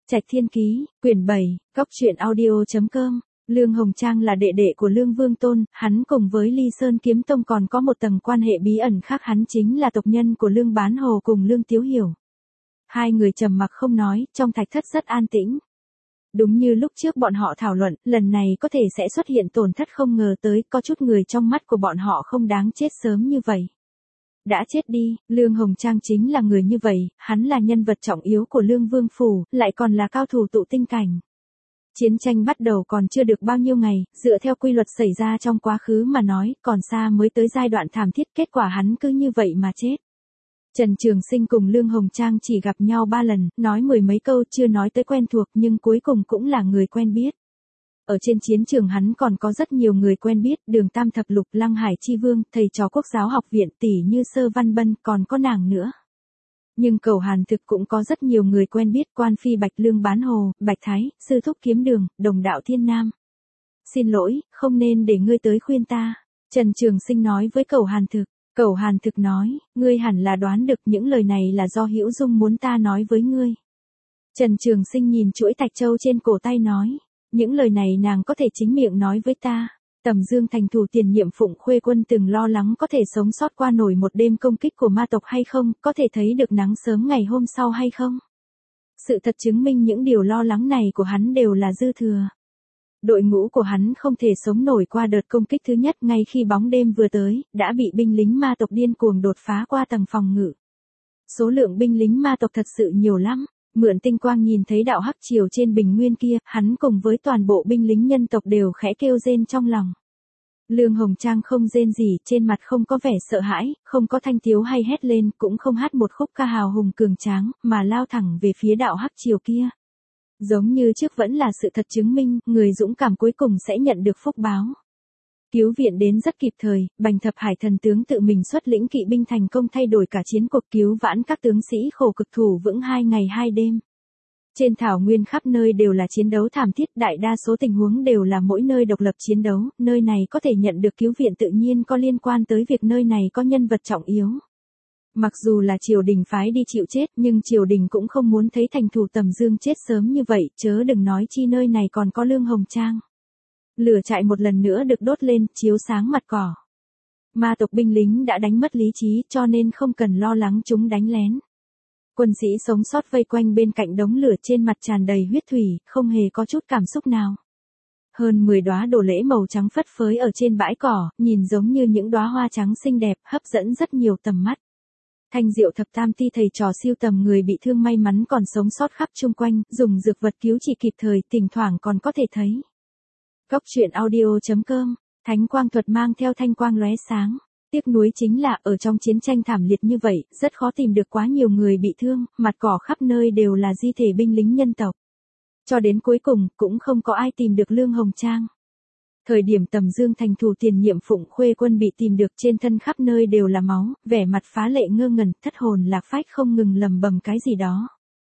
Trạch Thiên Ký, quyển 7, Góc truyện audio.com. Lương Hồng Trang là đệ đệ của Lương Vương Tôn, hắn cùng với Ly Sơn Kiếm Tông còn có một tầng quan hệ bí ẩn khác, hắn chính là tộc nhân của Lương Bán Hồ cùng Lương Tiếu Hiểu. Hai người trầm mặc không nói, trong thạch thất rất an tĩnh. Đúng như lúc trước bọn họ thảo luận, lần này có thể sẽ xuất hiện tổn thất không ngờ tới, có chút người trong mắt của bọn họ không đáng chết sớm như vậy. Đã chết đi, Lương Hồng Trang chính là người như vậy, hắn là nhân vật trọng yếu của Lương Vương Phủ, lại còn là cao thủ tụ tinh cảnh. Chiến tranh bắt đầu còn chưa được bao nhiêu ngày, dựa theo quy luật xảy ra trong quá khứ mà nói, còn xa mới tới giai đoạn thảm thiết, kết quả hắn cứ như vậy mà chết. Trần Trường Sinh cùng Lương Hồng Trang chỉ gặp nhau 3 lần, nói mười mấy câu chưa nói tới quen thuộc nhưng cuối cùng cũng là người quen biết. Ở trên chiến trường hắn còn có rất nhiều người quen biết, Đường Tam Thập Lục, Lăng Hải Chi Vương, thầy trò Quốc giáo học viện tỷ như Sơ Văn Bân, còn có nàng nữa. Nhưng Cầu Hàn Thực cũng có rất nhiều người quen biết, Quan Phi Bạch, Lương Bán Hồ, Bạch Thái, Sư Thúc Kiếm Đường, Đồng Đạo Thiên Nam. Xin lỗi, không nên để ngươi tới khuyên ta. Trần Trường Sinh nói với Cầu Hàn Thực. Cầu Hàn Thực nói, ngươi hẳn là đoán được những lời này là do Hữu Dung muốn ta nói với ngươi. Trần Trường Sinh nhìn chuỗi thạch châu trên cổ tay nói. Những lời này nàng có thể chính miệng nói với ta. Tầm Dương thành thủ tiền nhiệm Phụng Khuê Quân từng lo lắng có thể sống sót qua nổi một đêm công kích của ma tộc hay không, có thể thấy được nắng sớm ngày hôm sau hay không. Sự thật chứng minh những điều lo lắng này của hắn đều là dư thừa. Đội ngũ của hắn không thể sống nổi qua đợt công kích thứ nhất, ngay khi bóng đêm vừa tới, đã bị binh lính ma tộc điên cuồng đột phá qua tầng phòng ngự. Số lượng binh lính ma tộc thật sự nhiều lắm. Mượn tinh quang nhìn thấy đạo hắc triều trên bình nguyên kia, hắn cùng với toàn bộ binh lính nhân tộc đều khẽ kêu rên trong lòng. Lương Hồng Trang không rên gì, trên mặt không có vẻ sợ hãi, không có thanh tiếu hay hét lên, cũng không hát một khúc ca hào hùng cường tráng, mà lao thẳng về phía đạo hắc triều kia. Giống như trước vẫn là sự thật chứng minh, người dũng cảm cuối cùng sẽ nhận được phúc báo. Cứu viện đến rất kịp thời, Bành Thập Hải thần tướng tự mình xuất lĩnh kỵ binh thành công thay đổi cả chiến cuộc, cứu vãn các tướng sĩ khổ cực thủ vững 2 ngày 2 đêm. Trên thảo nguyên khắp nơi đều là chiến đấu thảm thiết, đại đa số tình huống đều là mỗi nơi độc lập chiến đấu, nơi này có thể nhận được cứu viện tự nhiên có liên quan tới việc nơi này có nhân vật trọng yếu. Mặc dù là triều đình phái đi chịu chết, nhưng triều đình cũng không muốn thấy thành thủ Tầm Dương chết sớm như vậy, chớ đừng nói chi nơi này còn có Lương Hồng Trang. Lửa trại một lần nữa được đốt lên, chiếu sáng mặt cỏ. Ma tộc binh lính đã đánh mất lý trí, cho nên không cần lo lắng chúng đánh lén. Quân sĩ sống sót vây quanh bên cạnh đống lửa, trên mặt tràn đầy huyết thủy, không hề có chút cảm xúc nào. Hơn 10 đóa đồ lễ màu trắng phất phới ở trên bãi cỏ, nhìn giống như những đóa hoa trắng xinh đẹp, hấp dẫn rất nhiều tầm mắt. Thanh Diệu Thập Tam Ti thầy trò siêu tầm người bị thương may mắn còn sống sót khắp chung quanh, dùng dược vật cứu trị kịp thời, thỉnh thoảng còn có thể thấy. Góc truyện audio.com, thánh quang thuật mang theo thanh quang lóe sáng. Tiếc nuối chính là ở trong chiến tranh thảm liệt như vậy, rất khó tìm được quá nhiều người bị thương, mặt cỏ khắp nơi đều là di thể binh lính nhân tộc. Cho đến cuối cùng, cũng không có ai tìm được Lương Hồng Trang. Thời điểm Tầm Dương thành thủ tiền nhiệm Phụng Khuê Quân bị tìm được, trên thân khắp nơi đều là máu, vẻ mặt phá lệ ngơ ngẩn, thất hồn lạc phách không ngừng lầm bầm cái gì đó.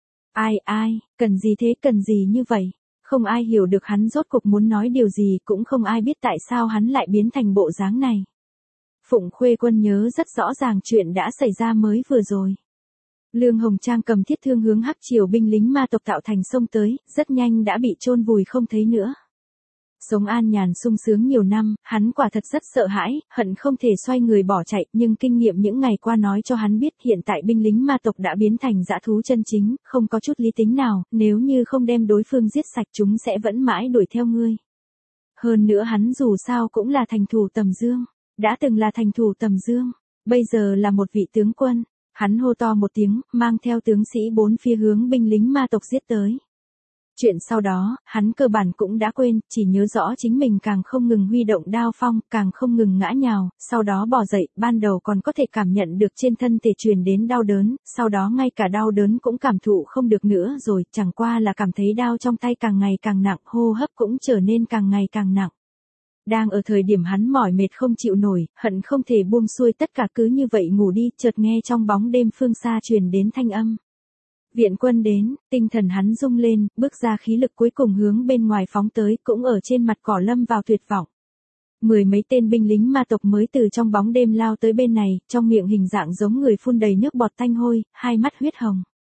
Ai, cần gì thế, cần gì như vậy? Không ai hiểu được hắn rốt cuộc muốn nói điều gì, cũng không ai biết tại sao hắn lại biến thành bộ dáng này. Phụng Khuê Quân nhớ rất rõ ràng chuyện đã xảy ra mới vừa rồi. Lương Hồng Trang cầm thiết thương hướng hắc triều binh lính ma tộc tạo thành xông tới, rất nhanh đã bị chôn vùi không thấy nữa. Sống an nhàn sung sướng nhiều năm, hắn quả thật rất sợ hãi, hận không thể xoay người bỏ chạy, nhưng kinh nghiệm những ngày qua nói cho hắn biết hiện tại binh lính ma tộc đã biến thành dã thú chân chính, không có chút lý tính nào, nếu như không đem đối phương giết sạch chúng sẽ vẫn mãi đuổi theo ngươi. Hơn nữa hắn dù sao cũng là thành thủ Tầm Dương, đã từng là thành thủ Tầm Dương, bây giờ là một vị tướng quân. Hắn hô to một tiếng, mang theo tướng sĩ bốn phía hướng binh lính ma tộc giết tới. Chuyện sau đó, hắn cơ bản cũng đã quên, chỉ nhớ rõ chính mình càng không ngừng huy động đao phong, càng không ngừng ngã nhào, sau đó bò dậy, ban đầu còn có thể cảm nhận được trên thân thể truyền đến đau đớn, sau đó ngay cả đau đớn cũng cảm thụ không được nữa rồi, chẳng qua là cảm thấy đao trong tay càng ngày càng nặng, hô hấp cũng trở nên càng ngày càng nặng. Đang ở thời điểm hắn mỏi mệt không chịu nổi, hận không thể buông xuôi tất cả cứ như vậy ngủ đi, chợt nghe trong bóng đêm phương xa truyền đến thanh âm. Viện quân đến, tinh thần hắn rung lên, bước ra khí lực cuối cùng hướng bên ngoài phóng tới, cũng ở trên mặt cỏ lâm vào tuyệt vọng. 10 mấy tên binh lính ma tộc mới từ trong bóng đêm lao tới bên này, trong miệng hình dạng giống người phun đầy nước bọt tanh hôi, hai mắt huyết hồng.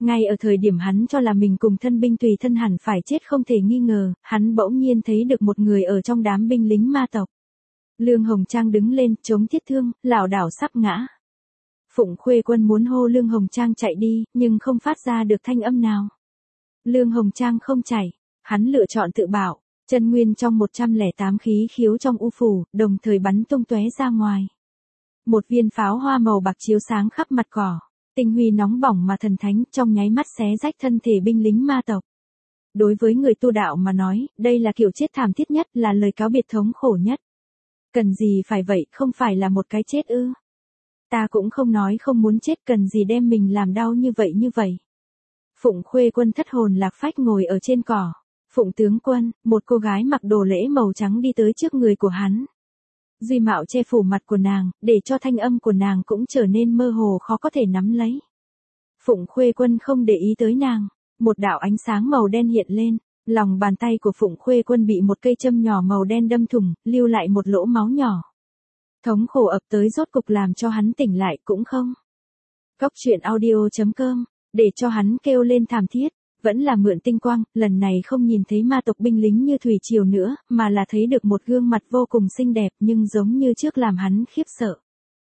Ngay ở thời điểm hắn cho là mình cùng thân binh tùy thân hẳn phải chết không thể nghi ngờ, hắn bỗng nhiên thấy được một người ở trong đám binh lính ma tộc. Lương Hồng Trang đứng lên, chống thiết thương, lảo đảo sắp ngã. Phụng Khuê Quân muốn hô Lương Hồng Trang chạy đi, nhưng không phát ra được thanh âm nào. Lương Hồng Trang không chạy, hắn lựa chọn tự bảo, chân nguyên trong 108 khí khiếu trong u phủ, đồng thời bắn tung tóe ra ngoài. Một viên pháo hoa màu bạc chiếu sáng khắp mặt cỏ, tinh huy nóng bỏng mà thần thánh, trong nháy mắt xé rách thân thể binh lính ma tộc. Đối với người tu đạo mà nói, đây là kiểu chết thảm thiết nhất, là lời cáo biệt thống khổ nhất. Cần gì phải vậy, không phải là một cái chết ư? Ta cũng không nói không muốn chết, cần gì đem mình làm đau như vậy. Phụng Khuê Quân thất hồn lạc phách ngồi ở trên cỏ. Phụng tướng quân, một cô gái mặc đồ lễ màu trắng đi tới trước người của hắn. Duy mạo che phủ mặt của nàng, để cho thanh âm của nàng cũng trở nên mơ hồ khó có thể nắm lấy. Phụng Khuê Quân không để ý tới nàng, một đạo ánh sáng màu đen hiện lên, lòng bàn tay của Phụng Khuê Quân bị một cây châm nhỏ màu đen đâm thủng, lưu lại một lỗ máu nhỏ. Thống khổ ập tới rốt cục làm cho hắn tỉnh lại cũng không. Cóc truyện audio.com, để cho hắn kêu lên thảm thiết, vẫn là mượn tinh quang, lần này không nhìn thấy ma tộc binh lính như thủy triều nữa, mà là thấy được một gương mặt vô cùng xinh đẹp nhưng giống như trước làm hắn khiếp sợ.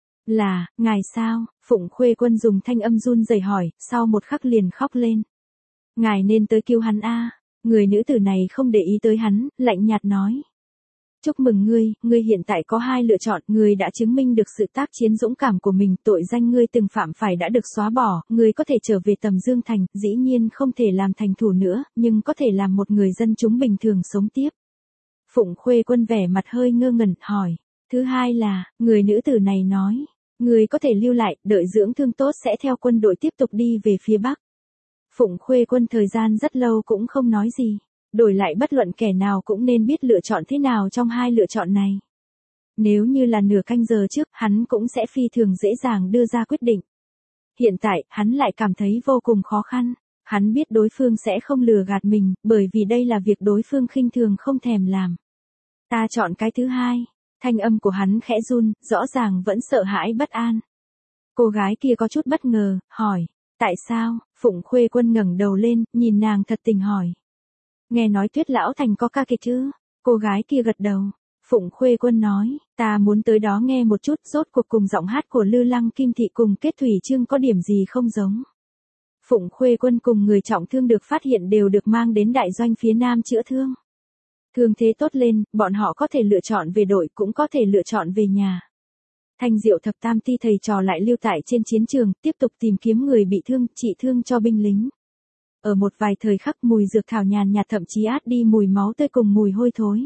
Là, ngài sao? Phụng Khuê Quân dùng thanh âm run rẩy hỏi, sau một khắc liền khóc lên. Ngài nên tới cứu hắn a. Người nữ tử này không để ý tới hắn, lạnh nhạt nói. Chúc mừng ngươi hiện tại có hai lựa chọn, ngươi đã chứng minh được sự tác chiến dũng cảm của mình, tội danh ngươi từng phạm phải đã được xóa bỏ, ngươi có thể trở về Tầm Dương Thành, dĩ nhiên không thể làm thành thủ nữa, nhưng có thể làm một người dân chúng bình thường sống tiếp. Phụng Khuê Quân vẻ mặt hơi ngơ ngẩn, hỏi. Thứ hai là, người nữ tử này nói, ngươi có thể lưu lại, đợi dưỡng thương tốt sẽ theo quân đội tiếp tục đi về phía Bắc. Phụng Khuê Quân thời gian rất lâu cũng không nói gì. Đổi lại bất luận kẻ nào cũng nên biết lựa chọn thế nào trong hai lựa chọn này. Nếu như là nửa canh giờ trước, hắn cũng sẽ phi thường dễ dàng đưa ra quyết định. Hiện tại, hắn lại cảm thấy vô cùng khó khăn. Hắn biết đối phương sẽ không lừa gạt mình, bởi vì đây là việc đối phương khinh thường không thèm làm. Ta chọn cái thứ hai. Thanh âm của hắn khẽ run, rõ ràng vẫn sợ hãi bất an. Cô gái kia có chút bất ngờ, hỏi. Tại sao? Phụng Khuê Quân ngẩng đầu lên, nhìn nàng thật tình hỏi. Nghe nói Tuyết Lão Thành có ca kịch chứ? Cô gái kia gật đầu. Phụng Khuê Quân nói, ta muốn tới đó nghe một chút, rốt cuộc cùng giọng hát của Lư Lăng Kim Thị cùng Kết Thủy Chương có điểm gì không giống. Phụng Khuê Quân cùng người trọng thương được phát hiện đều được mang đến đại doanh phía Nam chữa thương. Thương thế tốt lên, bọn họ có thể lựa chọn về đội cũng có thể lựa chọn về nhà. Thanh Diệu Thập Tam Ti thầy trò lại lưu tại trên chiến trường, tiếp tục tìm kiếm người bị thương, trị thương cho binh lính. Ở một vài thời khắc mùi dược thảo nhàn nhạt thậm chí át đi mùi máu tươi cùng mùi hôi thối.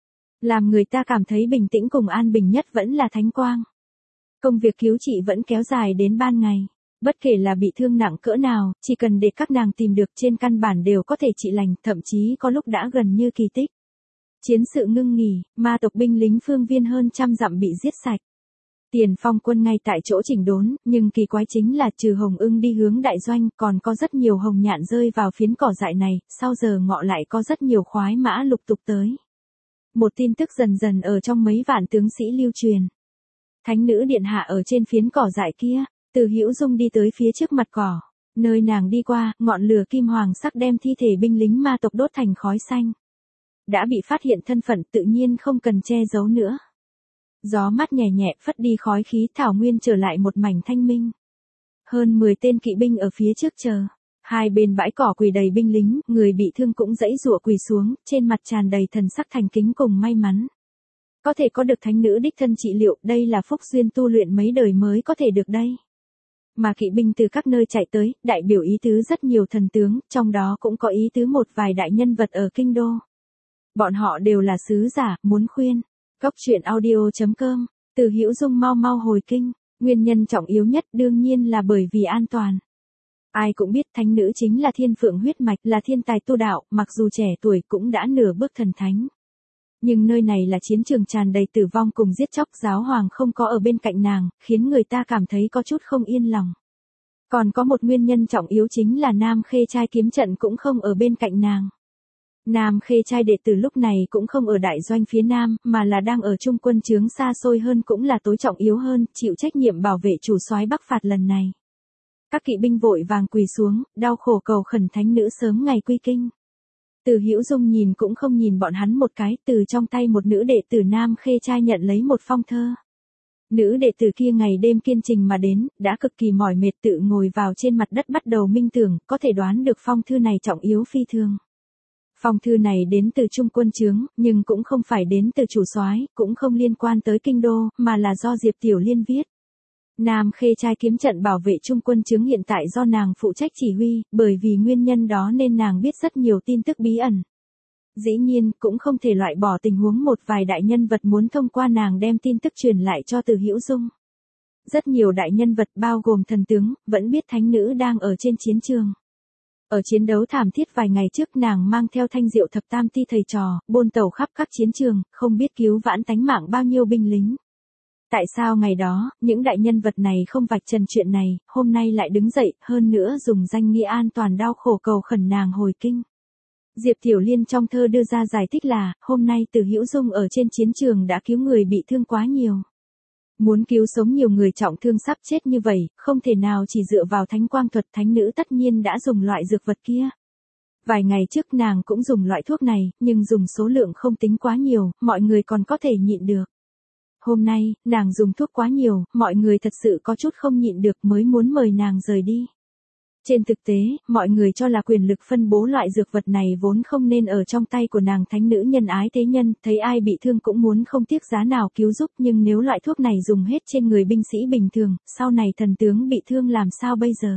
Làm người ta cảm thấy bình tĩnh cùng an bình nhất vẫn là thánh quang. Công việc cứu trị vẫn kéo dài đến ban ngày. Bất kể là bị thương nặng cỡ nào, chỉ cần để các nàng tìm được trên căn bản đều có thể trị lành, thậm chí có lúc đã gần như kỳ tích. Chiến sự ngưng nghỉ, ma tộc binh lính phương viên hơn 100 dặm bị giết sạch. Tiền Phong quân ngay tại chỗ chỉnh đốn, nhưng kỳ quái chính là trừ Hồng Ưng đi hướng đại doanh, còn có rất nhiều hồng nhạn rơi vào phiến cỏ dại này, sau giờ ngọ lại có rất nhiều khoái mã lục tục tới. Một tin tức dần dần ở trong mấy vạn tướng sĩ lưu truyền. Thánh nữ điện hạ ở trên phiến cỏ dại kia, Từ Hữu Dung đi tới phía trước mặt cỏ, nơi nàng đi qua, ngọn lửa kim hoàng sắc đem thi thể binh lính ma tộc đốt thành khói xanh. Đã bị phát hiện thân phận tự nhiên không cần che giấu nữa. Gió mát nhẹ nhẹ phất đi khói khí, thảo nguyên trở lại một mảnh thanh minh. Hơn 10 tên kỵ binh ở phía trước chờ. Hai bên bãi cỏ quỳ đầy binh lính, người bị thương cũng dãy giụa quỳ xuống, trên mặt tràn đầy thần sắc thành kính cùng may mắn. Có thể có được thánh nữ đích thân trị liệu, đây là phúc duyên tu luyện mấy đời mới có thể được đây. Mà kỵ binh từ các nơi chạy tới, đại biểu ý tứ rất nhiều thần tướng, trong đó cũng có ý tứ một vài đại nhân vật ở kinh đô. Bọn họ đều là sứ giả, muốn khuyên. Cóc truyện audio.com, Từ Hữu Dung mau mau hồi kinh, nguyên nhân trọng yếu nhất đương nhiên là bởi vì an toàn. Ai cũng biết thánh nữ chính là thiên phượng huyết mạch, là thiên tài tu đạo, mặc dù trẻ tuổi cũng đã nửa bước thần thánh. Nhưng nơi này là chiến trường tràn đầy tử vong cùng giết chóc, giáo hoàng không có ở bên cạnh nàng, khiến người ta cảm thấy có chút không yên lòng. Còn có một nguyên nhân trọng yếu chính là Nam Khê Trai kiếm trận cũng không ở bên cạnh nàng. Nam Khê Trai đệ tử lúc này cũng không ở đại doanh phía Nam, mà là đang ở trung quân trướng xa xôi hơn, cũng là tối trọng yếu hơn, chịu trách nhiệm bảo vệ chủ soái Bắc phạt lần này. Các kỵ binh vội vàng quỳ xuống, đau khổ cầu khẩn thánh nữ sớm ngày quy kinh. Từ Hữu Dung nhìn cũng không nhìn bọn hắn một cái, từ trong tay một nữ đệ tử Nam Khê Trai nhận lấy một phong thơ. Nữ đệ tử kia ngày đêm kiên trình mà đến, đã cực kỳ mỏi mệt tự ngồi vào trên mặt đất bắt đầu minh tưởng, có thể đoán được phong thư này trọng yếu phi thường. Phong thư này đến từ Trung quân trướng, nhưng cũng không phải đến từ chủ soái, cũng không liên quan tới kinh đô, mà là do Diệp Tiểu Liên viết. Nam Khê Trai kiếm trận bảo vệ Trung quân trướng hiện tại do nàng phụ trách chỉ huy, bởi vì nguyên nhân đó nên nàng biết rất nhiều tin tức bí ẩn. Dĩ nhiên, cũng không thể loại bỏ tình huống một vài đại nhân vật muốn thông qua nàng đem tin tức truyền lại cho Từ Hữu Dung. Rất nhiều đại nhân vật bao gồm thần tướng, vẫn biết thánh nữ đang ở trên chiến trường. Ở chiến đấu thảm thiết vài ngày trước nàng mang theo Thanh Diệu thập tam ti thầy trò, bôn tàu khắp các chiến trường, không biết cứu vãn tánh mạng bao nhiêu binh lính. Tại sao ngày đó, những đại nhân vật này không vạch trần chuyện này, hôm nay lại đứng dậy, hơn nữa dùng danh nghĩa an toàn đau khổ cầu khẩn nàng hồi kinh. Diệp Tiểu Liên trong thơ đưa ra giải thích là, hôm nay Từ Hữu Dung ở trên chiến trường đã cứu người bị thương quá nhiều. Muốn cứu sống nhiều người trọng thương sắp chết như vậy, không thể nào chỉ dựa vào thánh quang thuật, thánh nữ tất nhiên đã dùng loại dược vật kia. Vài ngày trước nàng cũng dùng loại thuốc này, nhưng dùng số lượng không tính quá nhiều, mọi người còn có thể nhịn được. Hôm nay, nàng dùng thuốc quá nhiều, mọi người thật sự có chút không nhịn được mới muốn mời nàng rời đi. Trên thực tế, mọi người cho là quyền lực phân bố loại dược vật này vốn không nên ở trong tay của nàng thánh nữ nhân ái thế nhân, thấy ai bị thương cũng muốn không tiếc giá nào cứu giúp, nhưng nếu loại thuốc này dùng hết trên người binh sĩ bình thường, sau này thần tướng bị thương làm sao bây giờ?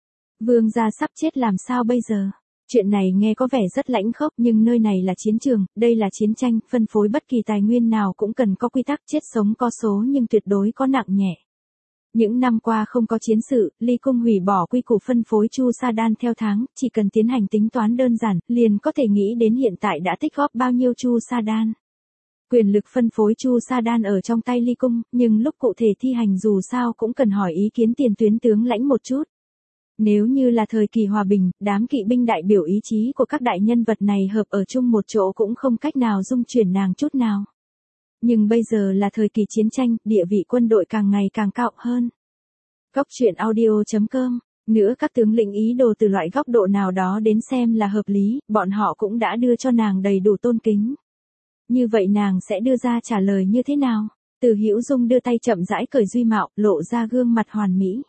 Vương gia sắp chết làm sao bây giờ? Chuyện này nghe có vẻ rất lãnh khốc nhưng nơi này là chiến trường, đây là chiến tranh, phân phối bất kỳ tài nguyên nào cũng cần có quy tắc, chết sống có số nhưng tuyệt đối có nặng nhẹ. Những năm qua không có chiến sự, Ly Cung hủy bỏ quy củ phân phối Chu Sa Đan theo tháng, chỉ cần tiến hành tính toán đơn giản, liền có thể nghĩ đến hiện tại đã tích góp bao nhiêu Chu Sa Đan. Quyền lực phân phối Chu Sa Đan ở trong tay Ly Cung, nhưng lúc cụ thể thi hành dù sao cũng cần hỏi ý kiến tiền tuyến tướng lãnh một chút. Nếu như là thời kỳ hòa bình, đám kỵ binh đại biểu ý chí của các đại nhân vật này hợp ở chung một chỗ cũng không cách nào dung chuyển nàng chút nào. Nhưng bây giờ là thời kỳ chiến tranh, địa vị quân đội càng ngày càng cao hơn. Góc truyện audio.com. Nữa các tướng lĩnh ý đồ từ loại góc độ nào đó đến xem là hợp lý, bọn họ cũng đã đưa cho nàng đầy đủ tôn kính. Như vậy nàng sẽ đưa ra trả lời như thế nào? Từ Hữu Dung đưa tay chậm rãi cởi duy mạo, lộ ra gương mặt hoàn mỹ.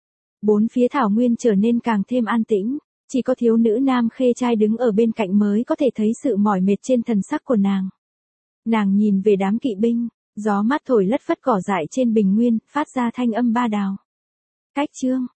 Bốn phía thảo nguyên trở nên càng thêm an tĩnh, chỉ có thiếu nữ Nam Khê Trai đứng ở bên cạnh mới có thể thấy sự mỏi mệt trên thần sắc của nàng. Nàng nhìn về đám kỵ binh, gió mát thổi lất phất cỏ dại trên bình nguyên, phát ra thanh âm ba đào. Cách chương